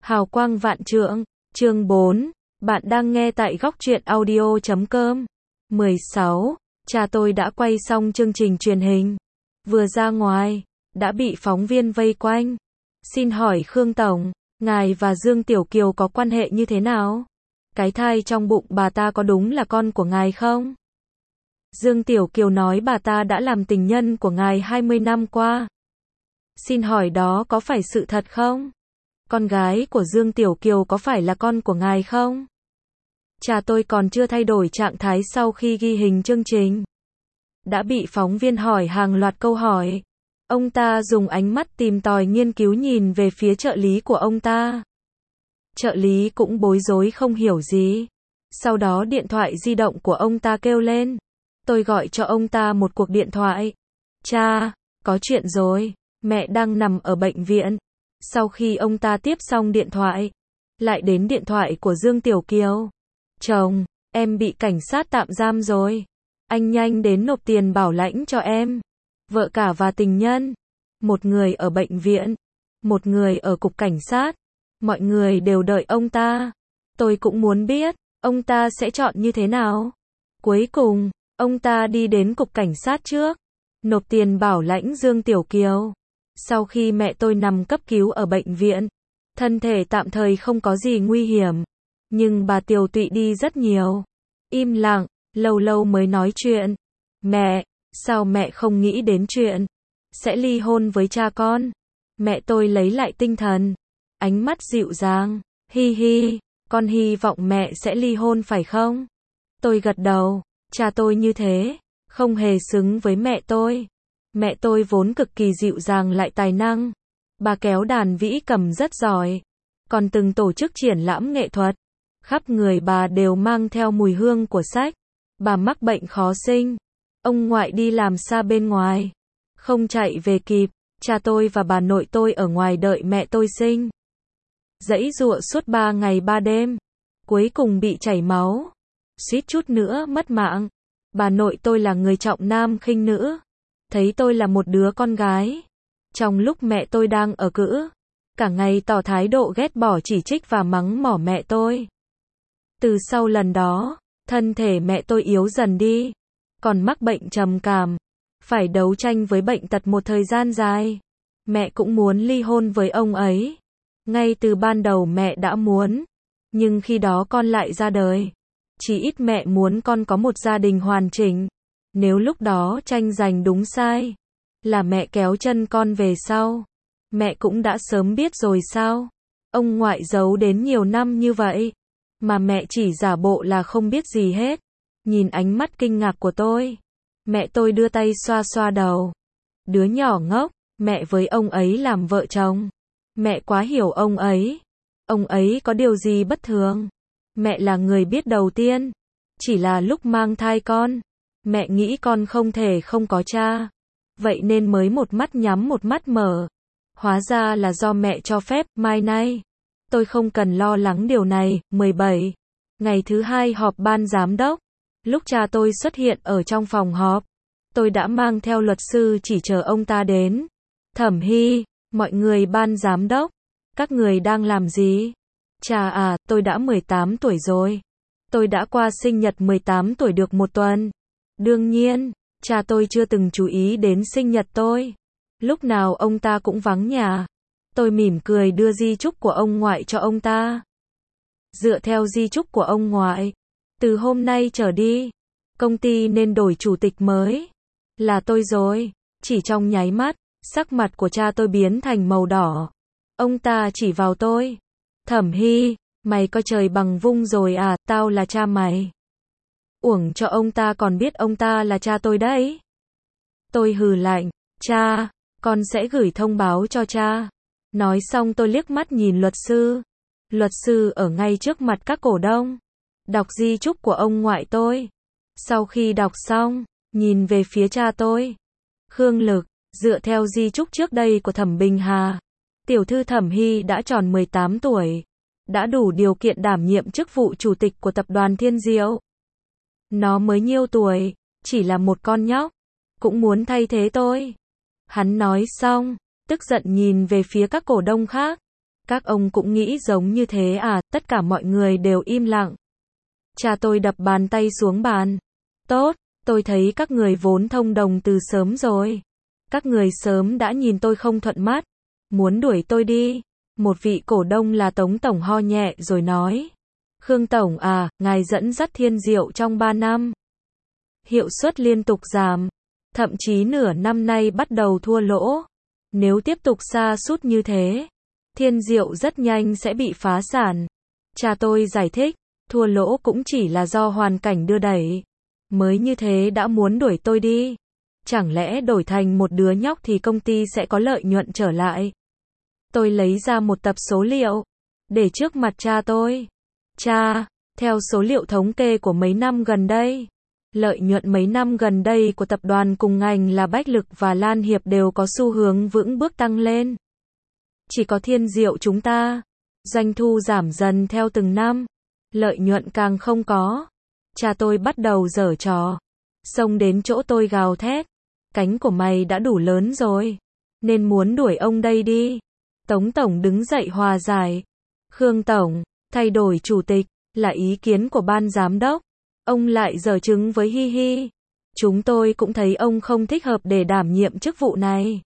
Hào quang vạn trượng, chương 4, bạn đang nghe tại góc truyện audio.com. 16. Cha tôi đã quay xong chương trình truyền hình. Vừa ra ngoài, đã bị phóng viên vây quanh. Xin hỏi Khương Tổng, ngài và Dương Tiểu Kiều có quan hệ như thế nào? Cái thai trong bụng bà ta có đúng là con của ngài không? Dương Tiểu Kiều nói bà ta đã làm tình nhân của ngài 20 năm qua. Xin hỏi đó có phải sự thật không? Con gái của Dương Tiểu Kiều có phải là con của ngài không? Cha tôi còn chưa thay đổi trạng thái sau khi ghi hình chương trình. Đã bị phóng viên hỏi hàng loạt câu hỏi. Ông ta dùng ánh mắt tìm tòi nghiên cứu nhìn về phía trợ lý của ông ta. Trợ lý cũng bối rối không hiểu gì. Sau đó điện thoại di động của ông ta kêu lên. Tôi gọi cho ông ta một cuộc điện thoại. Cha, có chuyện rồi, mẹ đang nằm ở bệnh viện. Sau khi ông ta tiếp xong điện thoại, lại đến điện thoại của Dương Tiểu Kiều. Chồng, em bị cảnh sát tạm giam rồi. Anh nhanh đến nộp tiền bảo lãnh cho em. Vợ cả và tình nhân. Một người ở bệnh viện, một người ở cục cảnh sát. Mọi người đều đợi ông ta. Tôi cũng muốn biết, ông ta sẽ chọn như thế nào. Cuối cùng, ông ta đi đến cục cảnh sát trước, nộp tiền bảo lãnh Dương Tiểu Kiều. Sau khi mẹ tôi nằm cấp cứu ở bệnh viện, thân thể tạm thời không có gì nguy hiểm, nhưng bà tiều tụy đi rất nhiều. Im lặng, lâu lâu mới nói chuyện. Mẹ, sao mẹ không nghĩ đến chuyện sẽ ly hôn với cha con? Mẹ tôi lấy lại tinh thần, ánh mắt dịu dàng. Hi hi, con hy vọng mẹ sẽ ly hôn phải không? Tôi gật đầu. Cha tôi như thế, không hề xứng với mẹ tôi. Mẹ tôi vốn cực kỳ dịu dàng lại tài năng. Bà kéo đàn vĩ cầm rất giỏi. Còn từng tổ chức triển lãm nghệ thuật. Khắp người bà đều mang theo mùi hương của sách. Bà mắc bệnh khó sinh. Ông ngoại đi làm xa bên ngoài. Không chạy về kịp. Cha tôi và bà nội tôi ở ngoài đợi mẹ tôi sinh. Giãy giụa suốt 3 ngày 3 đêm. Cuối cùng bị chảy máu. Suýt chút nữa mất mạng. Bà nội tôi là người trọng nam khinh nữ. Thấy tôi là một đứa con gái. Trong lúc mẹ tôi đang ở cữ, cả ngày tỏ thái độ ghét bỏ chỉ trích và mắng mỏ mẹ tôi. Từ sau lần đó, thân thể mẹ tôi yếu dần đi. Còn mắc bệnh trầm cảm. Phải đấu tranh với bệnh tật một thời gian dài. Mẹ cũng muốn ly hôn với ông ấy. Ngay từ ban đầu mẹ đã muốn. Nhưng khi đó con lại ra đời. Chỉ ít mẹ muốn con có một gia đình hoàn chỉnh. Nếu lúc đó tranh giành đúng sai, là mẹ kéo chân con về sau. Mẹ cũng đã sớm biết rồi sao? Ông ngoại giấu đến nhiều năm như vậy, mà mẹ chỉ giả bộ là không biết gì hết. Nhìn ánh mắt kinh ngạc của tôi, mẹ tôi đưa tay xoa xoa đầu. Đứa nhỏ ngốc, mẹ với ông ấy làm vợ chồng. Mẹ quá hiểu ông ấy. Ông ấy có điều gì bất thường? Mẹ là người biết đầu tiên. Chỉ là lúc mang thai con, mẹ nghĩ con không thể không có cha. Vậy nên mới một mắt nhắm một mắt mở. Hóa ra là do mẹ cho phép. Mai nay, tôi không cần lo lắng điều này. 17. Ngày thứ 2 họp ban giám đốc. Lúc cha tôi xuất hiện ở trong phòng họp, tôi đã mang theo luật sư chỉ chờ ông ta đến. Thẩm Hy, mọi người ban giám đốc, các người đang làm gì? Cha à, tôi đã 18 tuổi rồi. Tôi đã qua sinh nhật 18 tuổi được một tuần. Đương nhiên, cha tôi chưa từng chú ý đến sinh nhật tôi. Lúc nào ông ta cũng vắng nhà. Tôi mỉm cười đưa di chúc của ông ngoại cho ông ta. Dựa theo di chúc của ông ngoại, từ hôm nay trở đi, công ty nên đổi chủ tịch mới. Là tôi rồi. Chỉ trong nháy mắt, sắc mặt của cha tôi biến thành màu đỏ. Ông ta chỉ vào tôi. Thẩm Hy, mày coi trời bằng vung rồi à, tao là cha mày. Uổng cho ông ta còn biết ông ta là cha tôi đấy. Tôi hừ lạnh. Cha, con sẽ gửi thông báo cho cha. Nói xong tôi liếc mắt nhìn luật sư. Luật sư ở ngay trước mặt các cổ đông. Đọc di chúc của ông ngoại tôi. Sau khi đọc xong, nhìn về phía cha tôi. Khương Lực, dựa theo di chúc trước đây của Thẩm Bình Hà, tiểu thư Thẩm Hy đã tròn 18 tuổi. Đã đủ điều kiện đảm nhiệm chức vụ chủ tịch của tập đoàn Thiên Diệu. Nó mới nhiêu tuổi, chỉ là một con nhóc, cũng muốn thay thế tôi. Hắn nói xong, tức giận nhìn về phía các cổ đông khác. Các ông cũng nghĩ giống như thế à? Tất cả mọi người đều im lặng. Cha tôi đập bàn tay xuống bàn. Tốt, tôi thấy các người vốn thông đồng từ sớm rồi. Các người sớm đã nhìn tôi không thuận mắt, muốn đuổi tôi đi. Một vị cổ đông là Tống Tổng ho nhẹ rồi nói. Khương Tổng à, ngài dẫn dắt Thiên Diệu trong 3 năm. Hiệu suất liên tục giảm, thậm chí nửa năm nay bắt đầu thua lỗ. Nếu tiếp tục sa sút như thế, Thiên Diệu rất nhanh sẽ bị phá sản. Cha tôi giải thích, thua lỗ cũng chỉ là do hoàn cảnh đưa đẩy. Mới như thế đã muốn đuổi tôi đi. Chẳng lẽ đổi thành một đứa nhóc thì công ty sẽ có lợi nhuận trở lại? Tôi lấy ra một tập số liệu, để trước mặt cha tôi. Cha, theo số liệu thống kê của mấy năm gần đây, lợi nhuận mấy năm gần đây của tập đoàn cùng ngành là Bách Lực và Lan Hiệp đều có xu hướng vững bước tăng lên. Chỉ có Thiên Diệu chúng ta, doanh thu giảm dần theo từng năm, lợi nhuận càng không có. Cha tôi bắt đầu giở trò, xông đến chỗ tôi gào thét. Cánh của mày đã đủ lớn rồi, nên muốn đuổi ông đây đi. Tống Tổng đứng dậy hòa giải. Khương Tổng, thay đổi chủ tịch, là ý kiến của ban giám đốc. Ông lại giở trứng với Hi Hi. Chúng tôi cũng thấy ông không thích hợp để đảm nhiệm chức vụ này.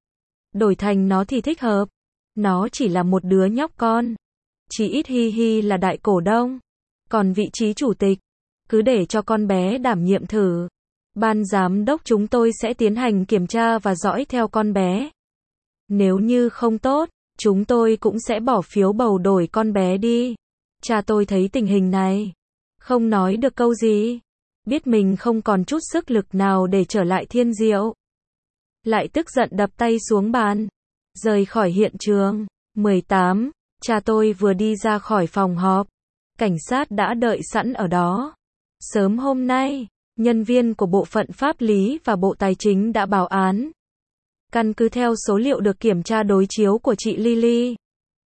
Đổi thành nó thì thích hợp. Nó chỉ là một đứa nhóc con. Chỉ ít Hi Hi là đại cổ đông. Còn vị trí chủ tịch, cứ để cho con bé đảm nhiệm thử. Ban giám đốc chúng tôi sẽ tiến hành kiểm tra và dõi theo con bé. Nếu như không tốt, chúng tôi cũng sẽ bỏ phiếu bầu đổi con bé đi. Cha tôi thấy tình hình này, không nói được câu gì. Biết mình không còn chút sức lực nào để trở lại Thiên Diệu. Lại tức giận đập tay xuống bàn, rời khỏi hiện trường. 18. Cha tôi vừa đi ra khỏi phòng họp, cảnh sát đã đợi sẵn ở đó. Sớm hôm nay, nhân viên của Bộ phận Pháp lý và Bộ Tài chính đã báo án. Căn cứ theo số liệu được kiểm tra đối chiếu của chị Lily,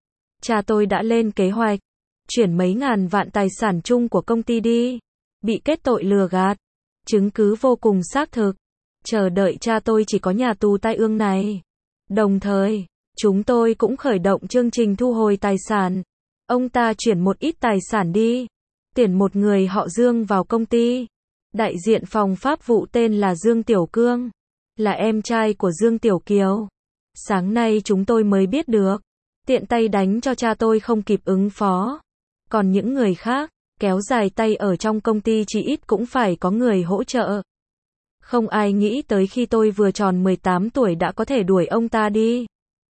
cha tôi đã lên kế hoạch chuyển mấy ngàn vạn tài sản chung của công ty đi. Bị kết tội lừa gạt. Chứng cứ vô cùng xác thực. Chờ đợi cha tôi chỉ có nhà tù tai ương này. Đồng thời, chúng tôi cũng khởi động chương trình thu hồi tài sản. Ông ta chuyển một ít tài sản đi. Tuyển một người họ Dương vào công ty. Đại diện phòng pháp vụ tên là Dương Tiểu Cương, là em trai của Dương Tiểu Kiều. Sáng nay chúng tôi mới biết được. Tiện tay đánh cho cha tôi không kịp ứng phó. Còn những người khác, kéo dài tay ở trong công ty chỉ ít cũng phải có người hỗ trợ. Không ai nghĩ tới khi tôi vừa tròn 18 tuổi đã có thể đuổi ông ta đi.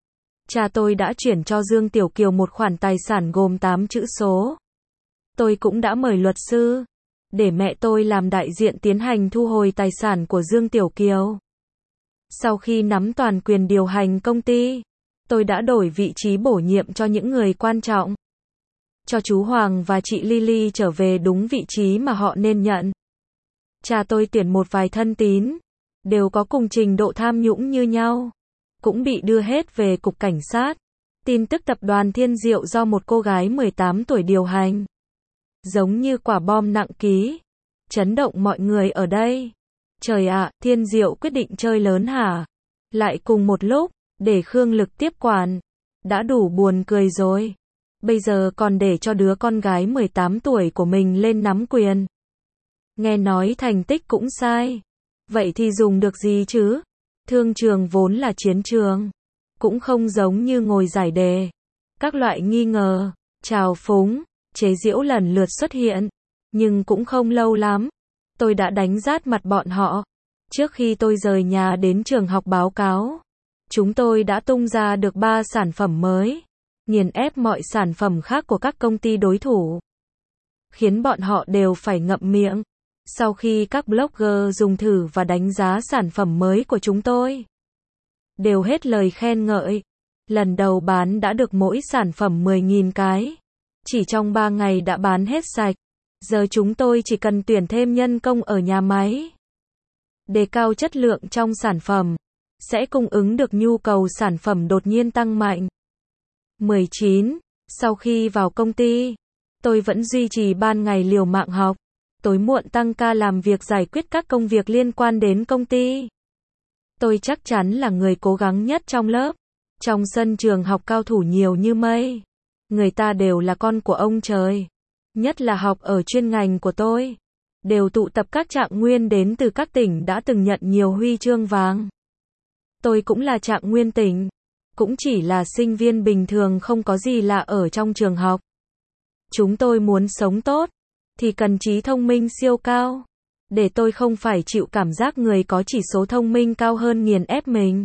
Cha tôi đã chuyển cho Dương Tiểu Kiều một khoản tài sản gồm 8 chữ số. Tôi cũng đã mời luật sư, để mẹ tôi làm đại diện tiến hành thu hồi tài sản của Dương Tiểu Kiều. Sau khi nắm toàn quyền điều hành công ty, tôi đã đổi vị trí bổ nhiệm cho những người quan trọng. Cho chú Hoàng và chị Lily trở về đúng vị trí mà họ nên nhận. Cha tôi tuyển một vài thân tín, đều có cùng trình độ tham nhũng như nhau, cũng bị đưa hết về cục cảnh sát. Tin tức tập đoàn Thiên Diệu do một cô gái 18 tuổi điều hành, giống như quả bom nặng ký, chấn động mọi người ở đây. Trời ạ, Thiên Diệu quyết định chơi lớn hả? Lại cùng một lúc, để Khương Lực tiếp quản. Đã đủ buồn cười rồi. Bây giờ còn để cho đứa con gái 18 tuổi của mình lên nắm quyền. Nghe nói thành tích cũng sai. Vậy thì dùng được gì chứ? Thương trường vốn là chiến trường. Cũng không giống như ngồi giải đề. Các loại nghi ngờ, trào phúng, chế giễu lần lượt xuất hiện. Nhưng cũng không lâu lắm. Tôi đã đánh rát mặt bọn họ. Trước khi tôi rời nhà đến trường học báo cáo, chúng tôi đã tung ra được 3 sản phẩm mới, nghiền ép mọi sản phẩm khác của các công ty đối thủ, khiến bọn họ đều phải ngậm miệng. Sau khi các blogger dùng thử và đánh giá sản phẩm mới của chúng tôi, đều hết lời khen ngợi. Lần đầu bán đã được mỗi sản phẩm 10.000 cái. Chỉ trong 3 ngày đã bán hết sạch. Giờ chúng tôi chỉ cần tuyển thêm nhân công ở nhà máy, đề cao chất lượng trong sản phẩm, sẽ cung ứng được nhu cầu sản phẩm đột nhiên tăng mạnh. 19. Sau khi vào công ty, tôi vẫn duy trì ban ngày liều mạng học, tối muộn tăng ca làm việc giải quyết các công việc liên quan đến công ty. Tôi chắc chắn là người cố gắng nhất trong lớp. Trong sân trường học cao thủ nhiều như mây. Người ta đều là con của ông trời. Nhất là học ở chuyên ngành của tôi. Đều tụ tập các trạng nguyên đến từ các tỉnh đã từng nhận nhiều huy chương vàng. Tôi cũng là trạng nguyên tỉnh. Cũng chỉ là sinh viên bình thường không có gì lạ ở trong trường học. Chúng tôi muốn sống tốt, thì cần trí thông minh siêu cao. Để tôi không phải chịu cảm giác người có chỉ số thông minh cao hơn nghiền ép mình.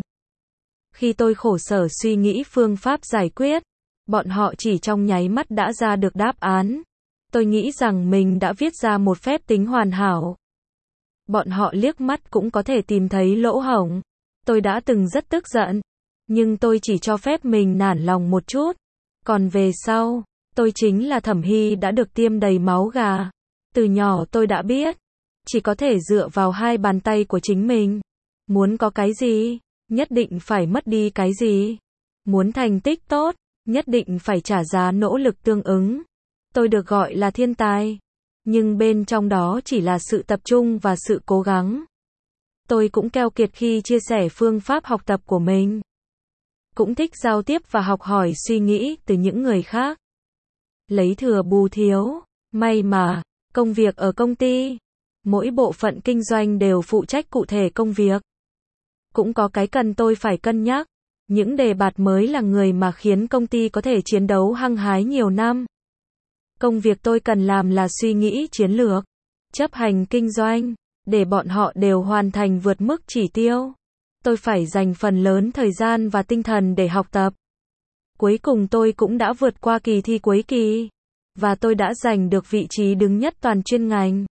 Khi tôi khổ sở suy nghĩ phương pháp giải quyết, bọn họ chỉ trong nháy mắt đã ra được đáp án. Tôi nghĩ rằng mình đã viết ra một phép tính hoàn hảo. Bọn họ liếc mắt cũng có thể tìm thấy lỗ hổng. Tôi đã từng rất tức giận, nhưng tôi chỉ cho phép mình nản lòng một chút. Còn về sau, tôi chính là Thẩm Hy đã được tiêm đầy máu gà. Từ nhỏ tôi đã biết, chỉ có thể dựa vào hai bàn tay của chính mình. Muốn có cái gì, nhất định phải mất đi cái gì. Muốn thành tích tốt, nhất định phải trả giá nỗ lực tương ứng. Tôi được gọi là thiên tài, nhưng bên trong đó chỉ là sự tập trung và sự cố gắng. Tôi cũng keo kiệt khi chia sẻ phương pháp học tập của mình. Cũng thích giao tiếp và học hỏi suy nghĩ từ những người khác. Lấy thừa bù thiếu. May mà, công việc ở công ty, mỗi bộ phận kinh doanh đều phụ trách cụ thể công việc. Cũng có cái cần tôi phải cân nhắc. Những đề bạt mới là người mà khiến công ty có thể chiến đấu hăng hái nhiều năm. Công việc tôi cần làm là suy nghĩ chiến lược, chấp hành kinh doanh, để bọn họ đều hoàn thành vượt mức chỉ tiêu. Tôi phải dành phần lớn thời gian và tinh thần để học tập. Cuối cùng tôi cũng đã vượt qua kỳ thi cuối kỳ, và tôi đã giành được vị trí đứng nhất toàn chuyên ngành.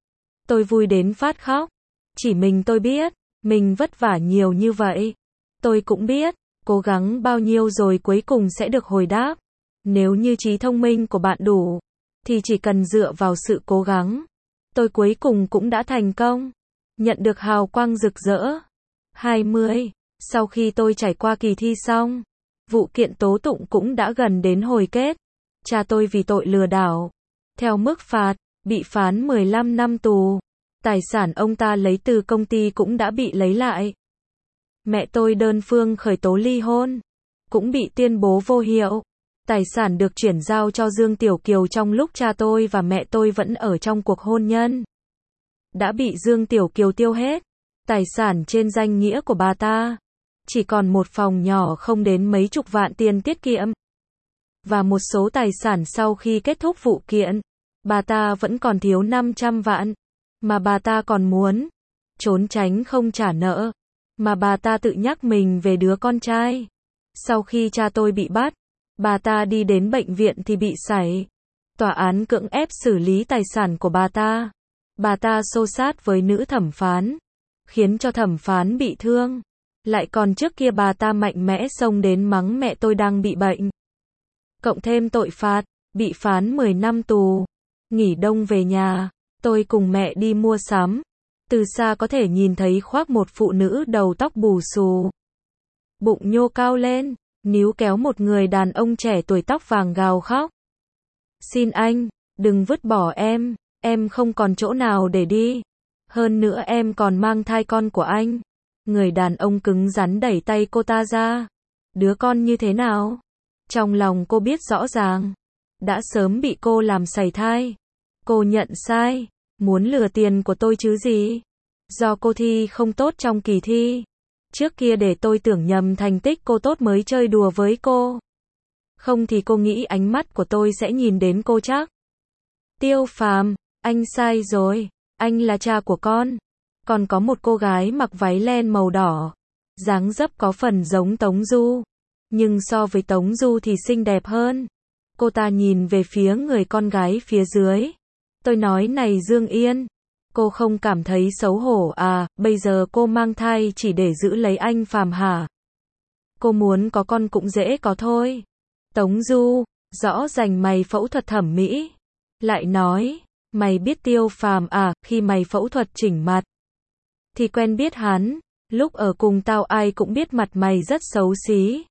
Tôi vui đến phát khóc. Chỉ mình tôi biết, mình vất vả nhiều như vậy. Tôi cũng biết, cố gắng bao nhiêu rồi cuối cùng sẽ được hồi đáp. Nếu như trí thông minh của bạn đủ, thì chỉ cần dựa vào sự cố gắng. Tôi cuối cùng cũng đã thành công, nhận được hào quang rực rỡ. 20. Sau khi tôi trải qua kỳ thi xong, vụ kiện tố tụng cũng đã gần đến hồi kết. Cha tôi vì tội lừa đảo, theo mức phạt, bị phán 15 năm tù. Tài sản ông ta lấy từ công ty cũng đã bị lấy lại. Mẹ tôi đơn phương khởi tố ly hôn, cũng bị tuyên bố vô hiệu. Tài sản được chuyển giao cho Dương Tiểu Kiều trong lúc cha tôi và mẹ tôi vẫn ở trong cuộc hôn nhân. Đã bị Dương Tiểu Kiều tiêu hết. Tài sản trên danh nghĩa của bà ta chỉ còn một phòng nhỏ không đến mấy chục vạn tiền tiết kiệm. Và một số tài sản sau khi kết thúc vụ kiện, bà ta vẫn còn thiếu 500 vạn. Mà bà ta còn muốn trốn tránh không trả nợ. Mà bà ta tự nhắc mình về đứa con trai. Sau khi cha tôi bị bắt, bà ta đi đến bệnh viện thì bị sảy. Tòa án cưỡng ép xử lý tài sản của bà ta. Bà ta xô xát với nữ thẩm phán, khiến cho thẩm phán bị thương. Lại còn trước kia bà ta mạnh mẽ xông đến mắng mẹ tôi đang bị bệnh. Cộng thêm tội phạt, bị phán 10 năm tù. Nghỉ đông về nhà, tôi cùng mẹ đi mua sắm. Từ xa có thể nhìn thấy khoác một phụ nữ đầu tóc bù xù, bụng nhô cao lên, níu kéo một người đàn ông trẻ tuổi tóc vàng gào khóc. Xin anh, đừng vứt bỏ em không còn chỗ nào để đi. Hơn nữa em còn mang thai con của anh. Người đàn ông cứng rắn đẩy tay cô ta ra. Đứa con như thế nào? Trong lòng cô biết rõ ràng, đã sớm bị cô làm sảy thai. Cô nhận sai, muốn lừa tiền của tôi chứ gì. Do cô thi không tốt trong kỳ thi. Trước kia để tôi tưởng nhầm thành tích cô tốt mới chơi đùa với cô. Không thì cô nghĩ ánh mắt của tôi sẽ nhìn đến cô chắc. Tiêu Phàm, anh sai rồi. Anh là cha của con. Còn có một cô gái mặc váy len màu đỏ. Dáng dấp có phần giống Tống Du. Nhưng so với Tống Du thì xinh đẹp hơn. Cô ta nhìn về phía người con gái phía dưới. Tôi nói này Dương Yên. Cô không cảm thấy xấu hổ à, bây giờ cô mang thai chỉ để giữ lấy anh Phàm hả? Cô muốn có con cũng dễ có thôi. Tống Du, rõ ràng mày phẫu thuật thẩm mỹ. Lại nói, mày biết Tiêu Phàm à, khi mày phẫu thuật chỉnh mặt thì quen biết hắn, lúc ở cùng tao ai cũng biết mặt mày rất xấu xí.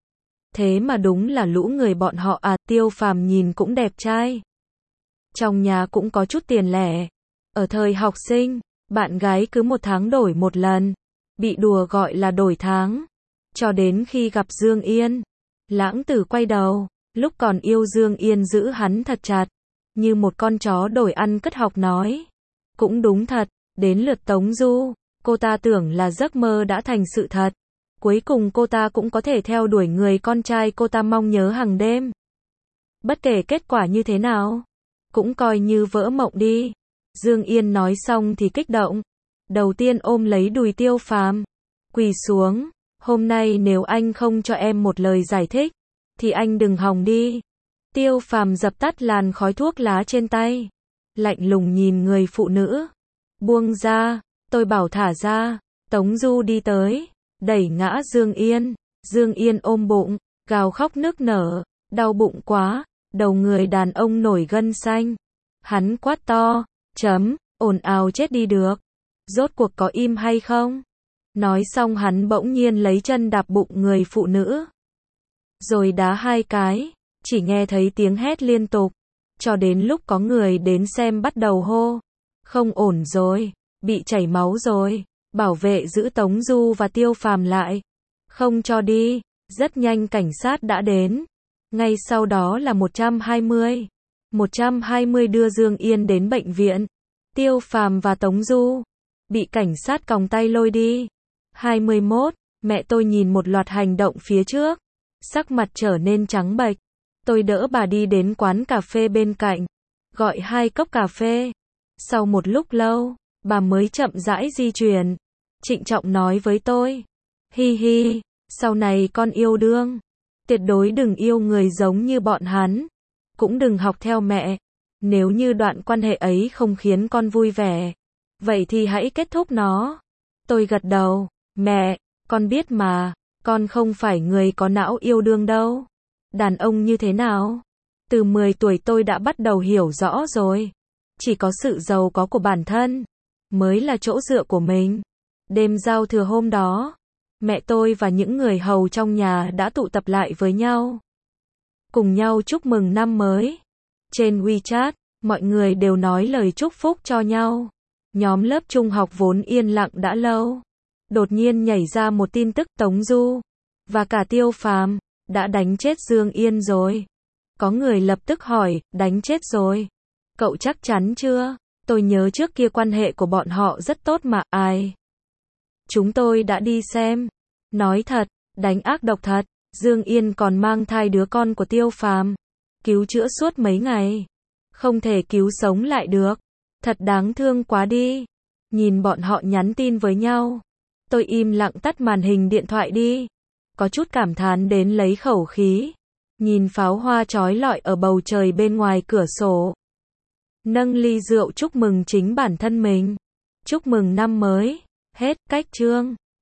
Thế mà đúng là lũ người bọn họ à, Tiêu Phàm nhìn cũng đẹp trai. Trong nhà cũng có chút tiền lẻ. Ở thời học sinh, bạn gái cứ 1 tháng đổi 1 lần. Bị đùa gọi là đổi tháng. cho đến khi gặp Dương Yên. Lãng Tử quay đầu, lúc còn yêu Dương Yên giữ hắn thật chặt, như một con chó đổi ăn cất học nói. Cũng đúng thật, đến lượt Tống Du, cô ta tưởng là giấc mơ đã thành sự thật. Cuối cùng cô ta cũng có thể theo đuổi người con trai cô ta mong nhớ hàng đêm. Bất kể kết quả như thế nào, cũng coi như vỡ mộng đi. Dương Yên nói xong thì kích động. Đầu tiên ôm lấy đùi Tiêu Phàm, quỳ xuống. Hôm nay nếu anh không cho em một lời giải thích, thì anh đừng hòng đi. Tiêu Phàm dập tắt làn khói thuốc lá trên tay, lạnh lùng nhìn người phụ nữ. Buông ra, tôi bảo thả ra. Tống Du đi tới, đẩy ngã Dương Yên. Dương Yên ôm bụng, gào khóc nức nở, đau bụng quá. Đầu người đàn ông nổi gân xanh. Hắn quát to, ồn ào chết đi được. Rốt cuộc có im hay không? Nói xong hắn bỗng nhiên lấy chân đạp bụng người phụ nữ, rồi đá 2 cái, chỉ nghe thấy tiếng hét liên tục, cho đến lúc có người đến xem bắt đầu hô. Không ổn rồi, bị chảy máu rồi, bảo vệ giữ Tống Du và Tiêu Phàm lại, không cho đi. Rất nhanh cảnh sát đã đến, ngay sau đó là 120. 120 đưa Dương Yên đến bệnh viện. Tiêu Phàm và Tống Du bị cảnh sát còng tay lôi đi. 21. Mẹ tôi nhìn một loạt hành động phía trước, sắc mặt trở nên trắng bệch. Tôi đỡ bà đi đến quán cà phê bên cạnh, gọi 2 cốc cà phê. Sau một lúc lâu, bà mới chậm rãi di chuyển, trịnh trọng nói với tôi. Hi hi, sau này con yêu đương, tuyệt đối đừng yêu người giống như bọn hắn, cũng đừng học theo mẹ. Nếu như đoạn quan hệ ấy không khiến con vui vẻ, vậy thì hãy kết thúc nó. Tôi gật đầu. Mẹ, con biết mà, con không phải người có não yêu đương đâu. Đàn ông như thế nào? Từ 10 tuổi tôi đã bắt đầu hiểu rõ rồi. Chỉ có sự giàu có của bản thân mới là chỗ dựa của mình. Đêm giao thừa hôm đó, mẹ tôi và những người hầu trong nhà đã tụ tập lại với nhau, cùng nhau chúc mừng năm mới. Trên WeChat, mọi người đều nói lời chúc phúc cho nhau. Nhóm lớp trung học vốn yên lặng đã lâu, đột nhiên nhảy ra một tin tức Tống Du và cả Tiêu Phàm đã đánh chết Dương Yên rồi. Có người lập tức hỏi, đánh chết rồi? Cậu chắc chắn chưa? Tôi nhớ trước kia quan hệ của bọn họ rất tốt mà. Ai? Chúng tôi đã đi xem. Nói thật, đánh ác độc thật. Dương Yên còn mang thai đứa con của Tiêu Phàm, cứu chữa suốt mấy ngày, không thể cứu sống lại được. Thật đáng thương quá đi. Nhìn bọn họ nhắn tin với nhau, tôi im lặng tắt màn hình điện thoại đi, có chút cảm thán đến lấy khẩu khí, nhìn pháo hoa chói lọi ở bầu trời bên ngoài cửa sổ. Nâng ly rượu chúc mừng chính bản thân mình. Chúc mừng năm mới. Hết. Cách chương.